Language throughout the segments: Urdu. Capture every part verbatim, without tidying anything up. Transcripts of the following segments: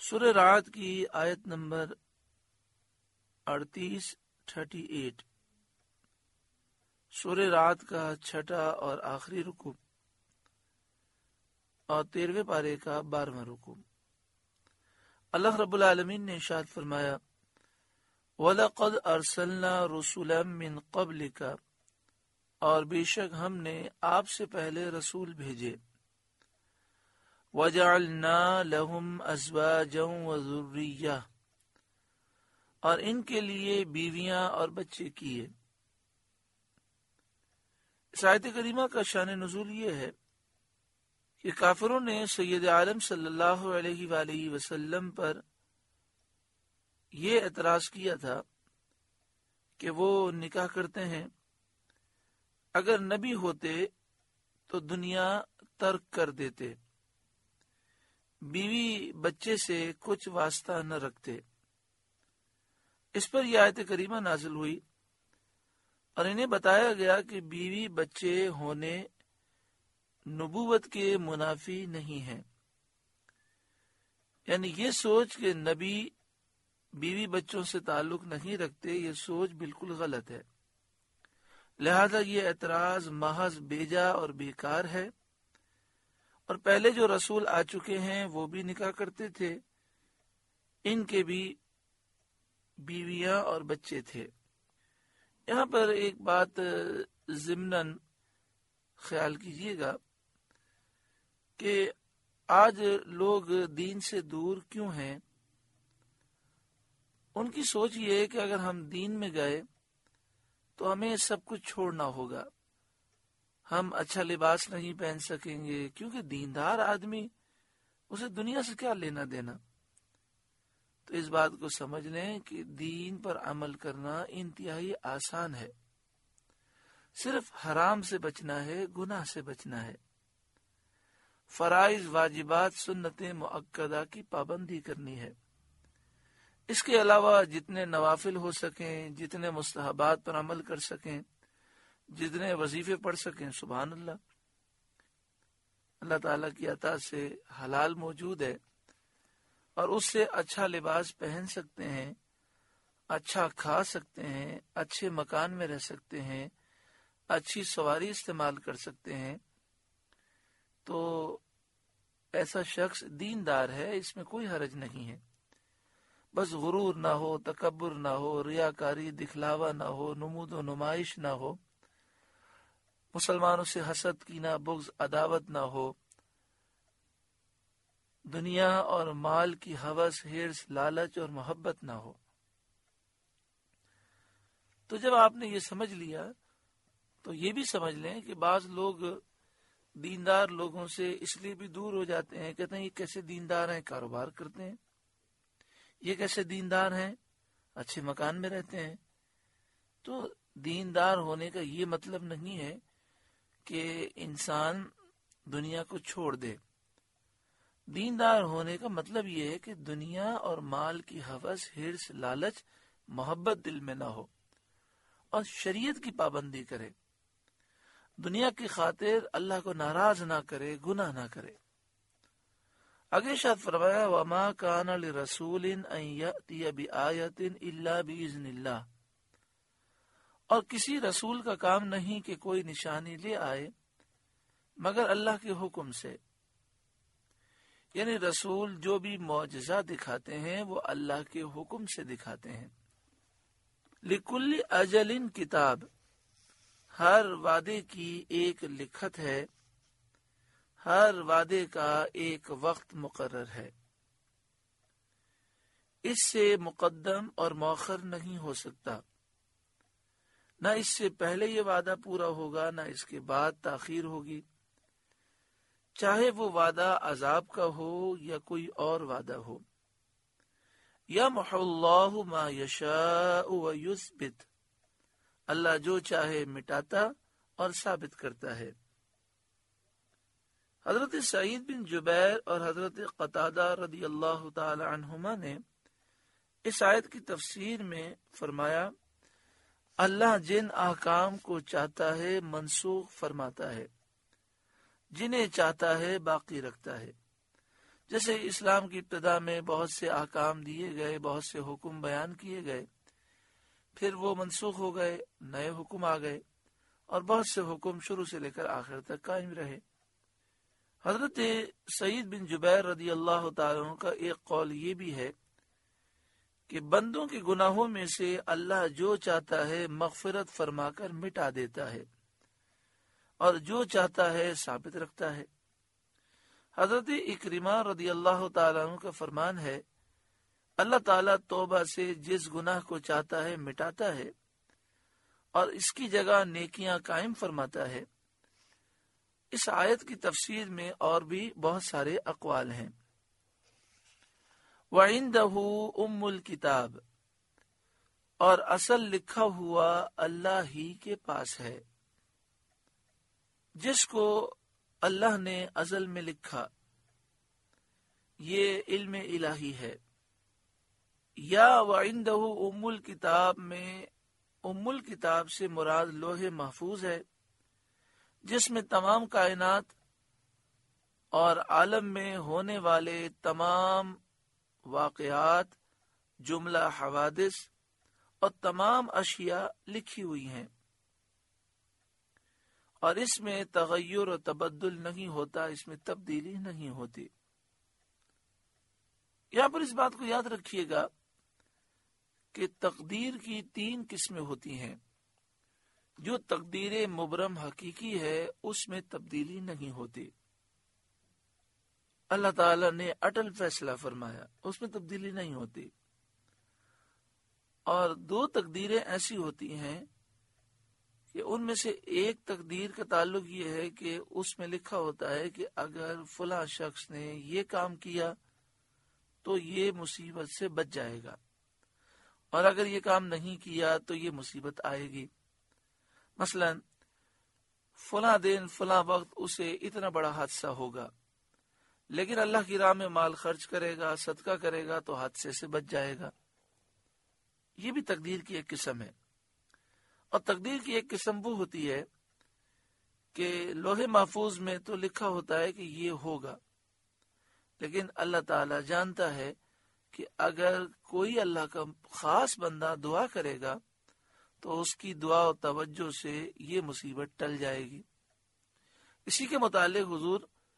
سورہ رعد کی آیت نمبر اڑتیس تھرٹی ایٹ، سورہ رعد کا چھٹا اور آخری رکو اور تیرہویں پارے کا بارہواں رکو۔ اللہ رب العالمین نے ارشاد فرمایا، وَلَقَدْ أَرْسَلْنَا رُسُلًا مِّن قَبْلِكَ، اور بے شک ہم نے آپ سے پہلے رسول بھیجے، وَجَعَلْنَا لَهُمْ أَزْوَاجًا وَذُرِّيَّةً، اور ان کے لیے بیویاں اور بچے کیے۔ اس آیت کریمہ کا شان نزول یہ ہے کہ کافروں نے سید عالم صلی اللہ علیہ وآلہ وسلم پر یہ اعتراض کیا تھا کہ وہ نکاح کرتے ہیں، اگر نبی ہوتے تو دنیا ترک کر دیتے، بیوی بچے سے کچھ واسطہ نہ رکھتے۔ اس پر یہ آیت کریمہ نازل ہوئی اور انہیں بتایا گیا کہ بیوی بچے ہونے نبوت کے منافی نہیں ہیں، یعنی یہ سوچ کہ نبی بیوی بچوں سے تعلق نہیں رکھتے، یہ سوچ بالکل غلط ہے۔ لہذا یہ اعتراض محض بیجا اور بیکار ہے، اور پہلے جو رسول آ چکے ہیں وہ بھی نکاح کرتے تھے، ان کے بھی بیویاں اور بچے تھے۔ یہاں پر ایک بات ضمناً خیال کیجئے گا کہ آج لوگ دین سے دور کیوں ہیں۔ ان کی سوچ یہ ہے کہ اگر ہم دین میں گئے تو ہمیں سب کچھ چھوڑنا ہوگا، ہم اچھا لباس نہیں پہن سکیں گے، کیونکہ دیندار آدمی اسے دنیا سے کیا لینا دینا۔ تو اس بات کو سمجھ لیں کہ دین پر عمل کرنا انتہائی آسان ہے، صرف حرام سے بچنا ہے، گناہ سے بچنا ہے، فرائض واجبات سنتیں مؤکدہ کی پابندی کرنی ہے۔ اس کے علاوہ جتنے نوافل ہو سکیں، جتنے مستحبات پر عمل کر سکیں، جتنے وظیفے پڑھ سکیں، سبحان اللہ۔ اللہ تعالیٰ کی عطا سے حلال موجود ہے اور اس سے اچھا لباس پہن سکتے ہیں، اچھا کھا سکتے ہیں، اچھے مکان میں رہ سکتے ہیں، اچھی سواری استعمال کر سکتے ہیں، تو ایسا شخص دیندار ہے، اس میں کوئی حرج نہیں ہے۔ بس غرور نہ ہو، تکبر نہ ہو، ریاکاری دکھلاوا نہ ہو، نمود و نمائش نہ ہو، مسلمانوں سے حسد کینہ بغض عداوت نہ ہو، دنیا اور مال کی ہوس ہرس لالچ اور محبت نہ ہو۔ تو جب آپ نے یہ سمجھ لیا تو یہ بھی سمجھ لیں کہ بعض لوگ دیندار لوگوں سے اس لیے بھی دور ہو جاتے ہیں، کہتے ہیں یہ کیسے دیندار ہیں، کاروبار کرتے ہیں، یہ کیسے دیندار ہیں، اچھے مکان میں رہتے ہیں۔ تو دیندار ہونے کا یہ مطلب نہیں ہے کہ انسان دنیا کو چھوڑ دے۔ دیندار ہونے کا مطلب یہ ہے کہ دنیا اور مال کی ہوس ہرس لالچ محبت دل میں نہ ہو اور شریعت کی پابندی کرے، دنیا کی خاطر اللہ کو ناراض نہ کرے، گناہ نہ کرے۔ آگے شاد فرمایا، وَمَا كَانَ لِرَسُولٍ أَن يَأْتِيَ بِآيَةٍ إِلَّا بِإِذْنِ اللَّهِ، اور کسی رسول کا کام نہیں کہ کوئی نشانی لے آئے مگر اللہ کے حکم سے، یعنی رسول جو بھی معجزہ دکھاتے ہیں وہ اللہ کے حکم سے دکھاتے ہیں۔ لِكُلِّ أَجَلٍ کتاب، ہر وعدے کی ایک لکھت ہے، ہر وعدے کا ایک وقت مقرر ہے، اس سے مقدم اور مؤخر نہیں ہو سکتا، نہ اس سے پہلے یہ وعدہ پورا ہوگا نہ اس کے بعد تاخیر ہوگی، چاہے وہ وعدہ عذاب کا ہو یا کوئی اور وعدہ ہو۔ یمحو اللہ ما یشاء ویثبت، اللہ جو چاہے مٹاتا اور ثابت کرتا ہے۔ حضرت سعید بن جبیر اور حضرت قتادہ رضی اللہ تعالی عنہما نے اس آیت کی تفسیر میں فرمایا، اللہ جن احکام کو چاہتا ہے منسوخ فرماتا ہے، جنہیں چاہتا ہے باقی رکھتا ہے۔ جیسے اسلام کی ابتدا میں بہت سے احکام دیے گئے، بہت سے حکم بیان کیے گئے، پھر وہ منسوخ ہو گئے، نئے حکم آ گئے، اور بہت سے حکم شروع سے لے کر آخر تک قائم رہے۔ حضرت سعید بن جبیر رضی اللہ تعالیٰ عنہ کا ایک قول یہ بھی ہے کہ بندوں کے گناہوں میں سے اللہ جو چاہتا ہے مغفرت فرما کر مٹا دیتا ہے، اور جو چاہتا ہے ثابت رکھتا ہے۔ حضرت اکرمہ رضی اللہ تعالیٰ عنہ کا فرمان ہے، اللہ تعالیٰ توبہ سے جس گناہ کو چاہتا ہے مٹاتا ہے اور اس کی جگہ نیکیاں قائم فرماتا ہے۔ اس آیت کی تفسیر میں اور بھی بہت سارے اقوال ہیں۔ وَعِندَهُ أُمُّ الْكِتَابِ، اور اصل لکھا ہوا اللہ ہی کے پاس ہے، جس کو اللہ نے ازل میں لکھا، یہ علم الہی ہے۔ یا وَعِندَهُ أُمُّ الْكِتَابِ میں ام الکتاب سے مراد لوح محفوظ ہے، جس میں تمام کائنات اور عالم میں ہونے والے تمام واقعات، جملہ حوادث اور تمام اشیاء لکھی ہوئی ہیں، اور اس میں تغیر و تبدل نہیں ہوتا، اس میں تبدیلی نہیں ہوتی۔ یہاں پر اس بات کو یاد رکھیے گا کہ تقدیر کی تین قسمیں ہوتی ہیں۔ جو تقدیر مبرم حقیقی ہے اس میں تبدیلی نہیں ہوتی، اللہ تعالی نے اٹل فیصلہ فرمایا، اس میں تبدیلی نہیں ہوتی۔ اور دو تقدیریں ایسی ہوتی ہیں کہ ان میں سے ایک تقدیر کا تعلق یہ ہے کہ اس میں لکھا ہوتا ہے کہ اگر فلاں شخص نے یہ کام کیا تو یہ مصیبت سے بچ جائے گا، اور اگر یہ کام نہیں کیا تو یہ مصیبت آئے گی۔ مثلا فلاں دن فلاں وقت اسے اتنا بڑا حادثہ ہوگا، لیکن اللہ کی راہ میں مال خرچ کرے گا، صدقہ کرے گا تو حادثے سے بچ جائے گا۔ یہ بھی تقدیر کی ایک قسم ہے۔ اور تقدیر کی ایک قسم وہ ہوتی ہے کہ لوح محفوظ میں تو لکھا ہوتا ہے کہ یہ ہوگا، لیکن اللہ تعالی جانتا ہے کہ اگر کوئی اللہ کا خاص بندہ دعا کرے گا تو اس کی دعا و توجہ سے یہ مصیبت ٹل جائے گی۔ اسی کے متعلق حضور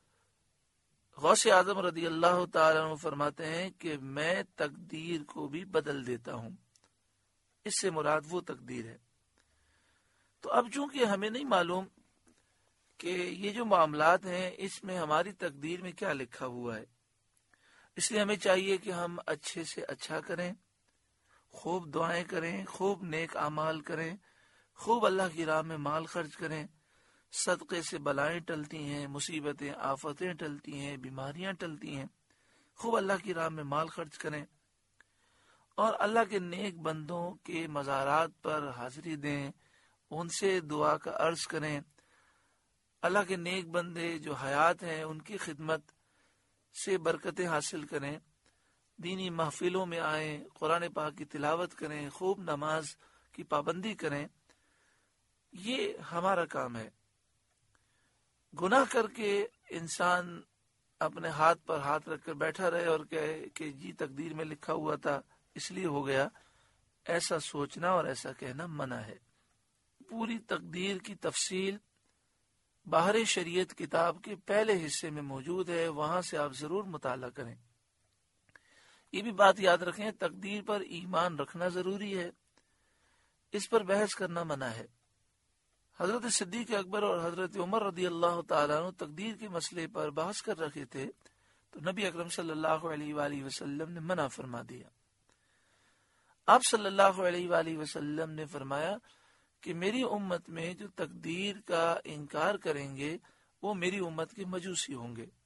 غوث اعظم رضی اللہ تعالیٰ عنہ فرماتے ہیں کہ میں تقدیر کو بھی بدل دیتا ہوں۔ اس سے مراد وہ تقدیر ہے۔ تو اب چونکہ ہمیں نہیں معلوم کہ یہ جو معاملات ہیں اس میں ہماری تقدیر میں کیا لکھا ہوا ہے، اس لیے ہمیں چاہیے کہ ہم اچھے سے اچھا کریں، خوب دعائیں کریں، خوب نیک اعمال کریں، خوب اللہ کی راہ میں مال خرچ کریں۔ صدقے سے بلائیں ٹلتی ہیں، مصیبتیں آفتیں ٹلتی ہیں، بیماریاں ٹلتی ہیں۔ خوب اللہ کی راہ میں مال خرچ کریں، اور اللہ کے نیک بندوں کے مزارات پر حاضری دیں، ان سے دعا کا عرض کریں۔ اللہ کے نیک بندے جو حیات ہیں ان کی خدمت سے برکتیں حاصل کریں، دینی محفلوں میں آئیں، قرآن پاک کی تلاوت کریں، خوب نماز کی پابندی کریں۔ یہ ہمارا کام ہے۔ گناہ کر کے انسان اپنے ہاتھ پر ہاتھ رکھ کر بیٹھا رہے اور کہے کہ جی تقدیر میں لکھا ہوا تھا اس لیے ہو گیا، ایسا سوچنا اور ایسا کہنا منع ہے۔ پوری تقدیر کی تفصیل باہر شریعت کتاب کے پہلے حصے میں موجود ہے، وہاں سے آپ ضرور مطالعہ کریں۔ یہ بھی بات یاد رکھیں، تقدیر پر ایمان رکھنا ضروری ہے، اس پر بحث کرنا منع ہے۔ حضرت صدیق اکبر اور حضرت عمر رضی اللہ تعالیٰ عنہ تقدیر کے مسئلے پر بحث کر رکھے تھے تو نبی اکرم صلی اللہ علیہ وآلہ وسلم نے منع فرما دیا۔ آپ صلی اللہ علیہ وآلہ وسلم نے فرمایا کہ میری امت میں جو تقدیر کا انکار کریں گے وہ میری امت کے مجوسی ہوں گے۔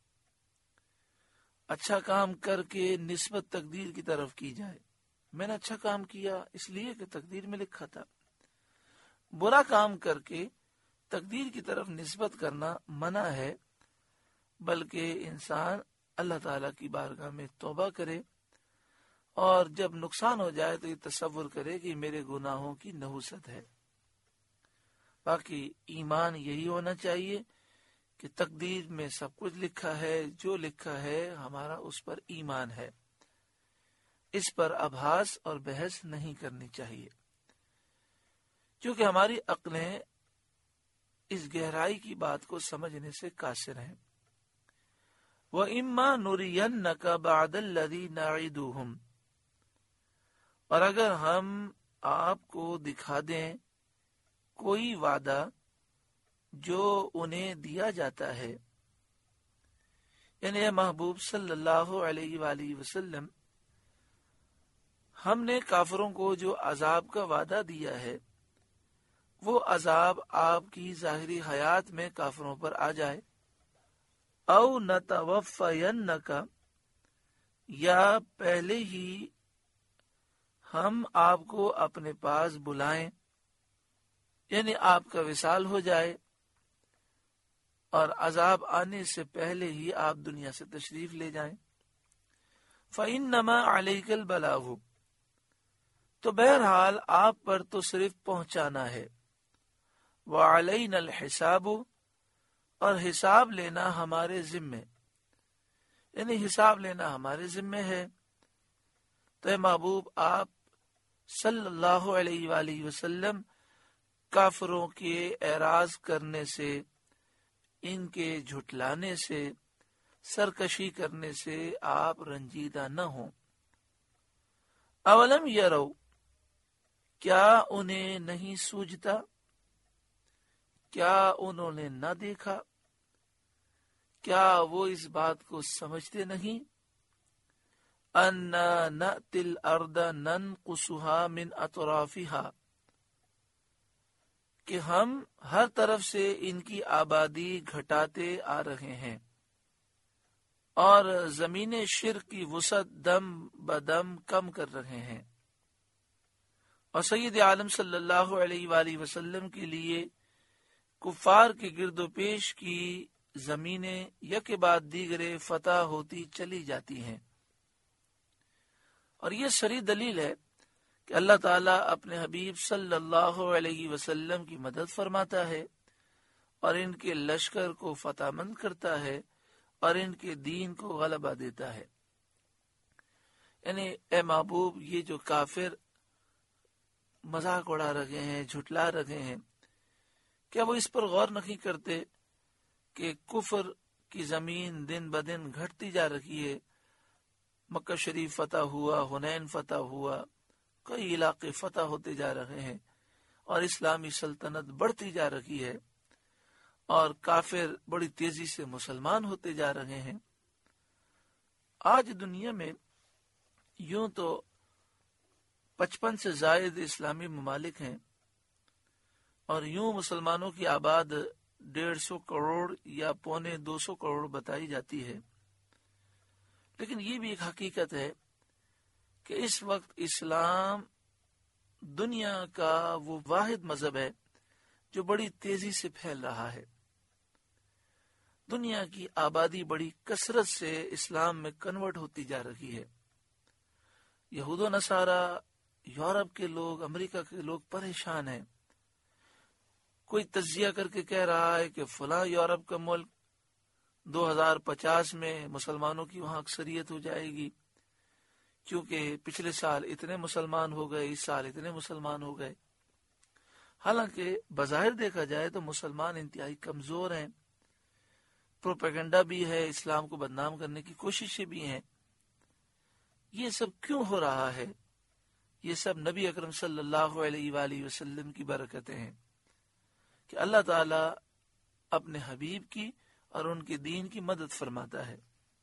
اچھا کام کر کے نسبت تقدیر کی طرف کی جائے، میں نے اچھا کام کیا اس لیے کہ تقدیر میں لکھا تھا۔ برا کام کر کے تقدیر کی طرف نسبت کرنا منع ہے، بلکہ انسان اللہ تعالیٰ کی بارگاہ میں توبہ کرے، اور جب نقصان ہو جائے تو یہ تصور کرے کہ میرے گناہوں کی نحوست ہے۔ باقی ایمان یہی ہونا چاہیے کہ تقدیر میں سب کچھ لکھا ہے، جو لکھا ہے ہمارا اس پر ایمان ہے، اس پر ابحاث اور بحث نہیں کرنی چاہیے، کیونکہ ہماری عقلیں اس گہرائی کی بات کو سمجھنے سے قاصر ہیں۔ وَإِمَّا نُرِيَنَّكَ بَعْدَ الَّذِي نَعِدُهُمْ، اور اگر ہم آپ کو دکھا دیں کوئی وعدہ جو انہیں دیا جاتا ہے، یعنی اے محبوب صلی اللہ علیہ وآلہ وسلم، ہم نے کافروں کو جو عذاب کا وعدہ دیا ہے وہ عذاب آپ کی ظاہری حیات میں کافروں پر آ جائے، او نتوفینک، یا پہلے ہی ہم آپ کو اپنے پاس بلائیں، یعنی آپ کا وصال ہو جائے اور عذاب آنے سے پہلے ہی آپ دنیا سے تشریف لے جائیں۔ فَإِنَّمَا عَلَيْكَ الْبَلَاغُ، تو بہرحال آپ پر تو صرف پہنچانا ہے، وَعَلَيْنَا الْحِسَابُ، اور حساب لینا ہمارے ذمے، یعنی حساب لینا ہمارے ذمے ہے۔ تو اے محبوب آپ صلی اللہ علیہ وآلہ وسلم کافروں کے اعراض کرنے سے، ان کے جھٹلانے سے، سرکشی کرنے سے آپ رنجیدہ نہ ہوں۔ اولم یرو، کیا انہیں نہیں سوجھتا، کیا انہوں نے نہ دیکھا، کیا وہ اس بات کو سمجھتے نہیں، انا نأتی الارض ننقصها من اطرافها، کہ ہم ہر طرف سے ان کی آبادی گھٹاتے آ رہے ہیں اور زمین شرک کی وسعت دم بدم کم کر رہے ہیں۔ اور سید عالم صلی اللہ علیہ وآلہ وسلم کے لیے کفار کے گرد و پیش کی زمینیں یک بعد دیگرے فتح ہوتی چلی جاتی ہیں، اور یہ صریح دلیل ہے کہ اللہ تعالیٰ اپنے حبیب صلی اللہ علیہ وسلم کی مدد فرماتا ہے اور ان کے لشکر کو فتح مند کرتا ہے اور ان کے دین کو غلبہ دیتا ہے۔ یعنی اے محبوب، یہ جو کافر مذاق اڑا رہے ہیں، جھٹلا رہے ہیں، کیا وہ اس پر غور نہیں کرتے کہ کفر کی زمین دن بدن گھٹتی جا رہی ہے؟ مکہ شریف فتح ہوا، حنین فتح ہوا، کئی علاقے فتح ہوتے جا رہے ہیں اور اسلامی سلطنت بڑھتی جا رہی ہے اور کافر بڑی تیزی سے مسلمان ہوتے جا رہے ہیں۔ آج دنیا میں یوں تو پچپن سے زائد اسلامی ممالک ہیں اور یوں مسلمانوں کی آباد ڈیڑھ سو کروڑ یا پونے دو سو کروڑ بتائی جاتی ہے، لیکن یہ بھی ایک حقیقت ہے کہ اس وقت اسلام دنیا کا وہ واحد مذہب ہے جو بڑی تیزی سے پھیل رہا ہے۔ دنیا کی آبادی بڑی کثرت سے اسلام میں کنورٹ ہوتی جا رہی ہے۔ یہود و نصارہ، یورپ کے لوگ، امریکہ کے لوگ پریشان ہیں۔ کوئی تجزیہ کر کے کہہ رہا ہے کہ فلاں یورپ کا ملک دو ہزار پچاس میں مسلمانوں کی وہاں اکثریت ہو جائے گی، کیونکہ پچھلے سال اتنے مسلمان ہو گئے، اس سال اتنے مسلمان ہو گئے۔ حالانکہ بظاہر دیکھا جائے تو مسلمان انتہائی کمزور ہیں، پروپیگنڈا بھی ہے، اسلام کو بدنام کرنے کی کوششیں بھی ہیں۔ یہ سب کیوں ہو رہا ہے؟ یہ سب نبی اکرم صلی اللہ علیہ وآلہ وسلم کی برکتیں ہیں کہ اللہ تعالیٰ اپنے حبیب کی اور ان کے دین کی مدد فرماتا ہے۔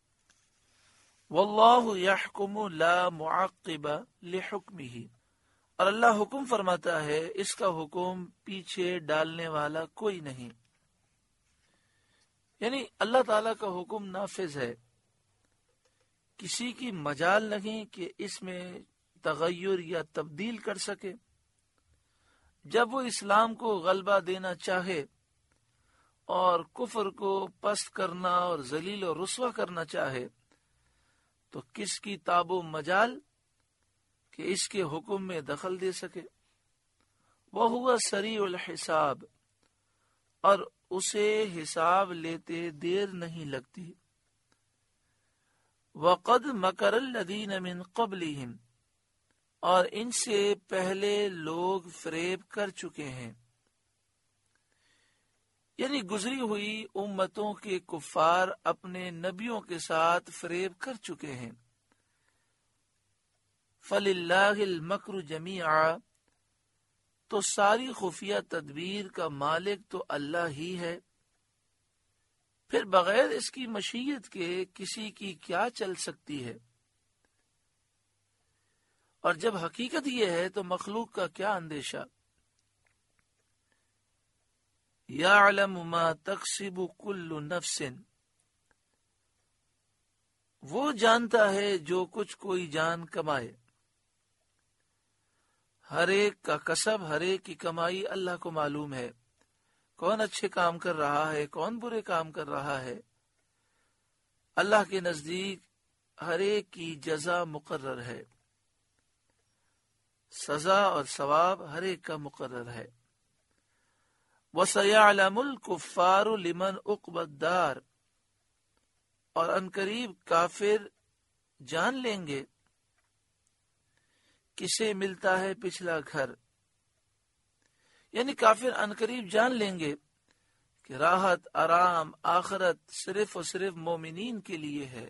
واللہ یحکم لا معقب لحکمہ، اور اللہ حکم فرماتا ہے، اس کا حکم پیچھے ڈالنے والا کوئی نہیں۔ یعنی اللہ تعالیٰ کا حکم نافذ ہے، کسی کی مجال نہیں کہ اس میں تغیر یا تبدیل کر سکے۔ جب وہ اسلام کو غلبہ دینا چاہے اور کفر کو پست کرنا اور ذلیل و رسوا کرنا چاہے تو کس کی تاب و مجال کہ اس کے حکم میں دخل دے سکے۔ وَهُوَ سَرِيعُ الْحِسَابِ، اور اسے حساب لیتے دیر نہیں لگتی۔ وَقَدْ مَكَرَ الَّذِينَ مِنْ قَبْلِهِمْ، اور ان سے پہلے لوگ فریب کر چکے ہیں، یعنی گزری ہوئی امتوں کے کفار اپنے نبیوں کے ساتھ فریب کر چکے ہیں۔ فَلِلَّهِ الْمَكْرُ جَمِيعًا، تو ساری خفیہ تدبیر کا مالک تو اللہ ہی ہے، پھر بغیر اس کی مشیت کے کسی کی کیا چل سکتی ہے؟ اور جب حقیقت یہ ہے تو مخلوق کا کیا اندیشہ؟ یعلم ما تکسب کل نفس، وہ جانتا ہے جو کچھ کوئی جان کمائے۔ ہر ایک کا کسب، ہر ایک کی کمائی اللہ کو معلوم ہے، کون اچھے کام کر رہا ہے، کون برے کام کر رہا ہے۔ اللہ کے نزدیک ہر ایک کی جزا مقرر ہے، سزا اور ثواب ہر ایک کا مقرر ہے۔ وَسَيَعْلَمُ الْكُفَّارُ لِمَنْ عُقْبَى الدَّارِ، اور عنقریب کافر جان لیں گے کسے ملتا ہے پچھلا گھر، یعنی کافر عنقریب جان لیں گے کہ راحت آرام آخرت صرف اور صرف مومنین کے لیے ہے،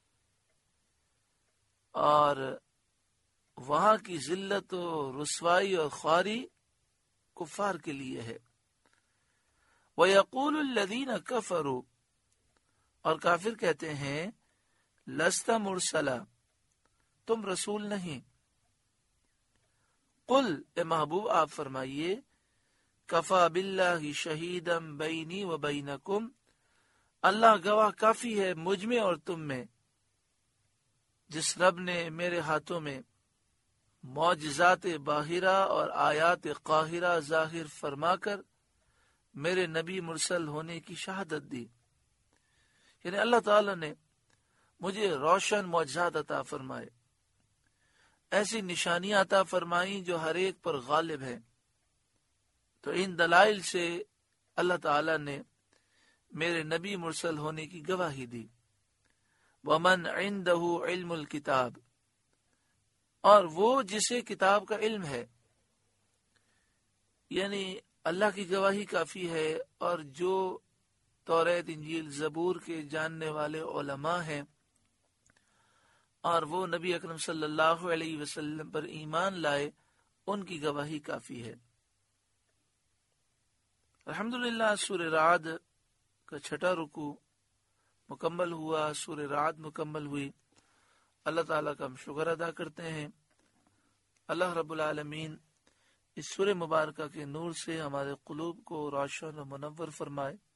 اور وہاں کی ذلت و رسوائی اور خواری کفار کے لیے ہے۔ وَيَقُولُ الَّذِينَ كَفَرُوا، اور کافر کہتے ہیں لست مرسلا، تم رسول نہیں۔ قل، اے محبوب آپ فرمائیے، کفا باللہ شہیدا بینی و بینکم، اللہ گواہ کافی ہے مجھ میں اور تم میں، جس رب نے میرے ہاتھوں میں معجزات باہرہ اور آیات قاہرہ ظاہر فرما کر میرے نبی مرسل ہونے کی شہادت دی، یعنی اللہ تعالی نے مجھے روشن معجزات عطا فرمائے، ایسی نشانیاں عطا فرمائیں جو ہر ایک پر غالب ہے۔ تو ان دلائل سے اللہ تعالی نے میرے نبی مرسل ہونے کی گواہی دی۔ وَمَنْ عِنْدَهُ عِلْمُ الْكِتَابِ، اور وہ جسے کتاب کا علم ہے، یعنی اللہ کی گواہی کافی ہے، اور جو توریت انجیل زبور کے جاننے والے علماء ہیں اور وہ نبی اکرم صلی اللہ علیہ وسلم پر ایمان لائے، ان کی گواہی کافی ہے۔ الحمدللہ سورہ رعد کا چھٹا رکوع مکمل ہوا، سورہ رعد مکمل ہوئی۔ اللہ تعالیٰ کا ہم شکر ادا کرتے ہیں۔ اللہ رب العالمین اس سورہ مبارکہ کے نور سے ہمارے قلوب کو روشن و منور فرمائے۔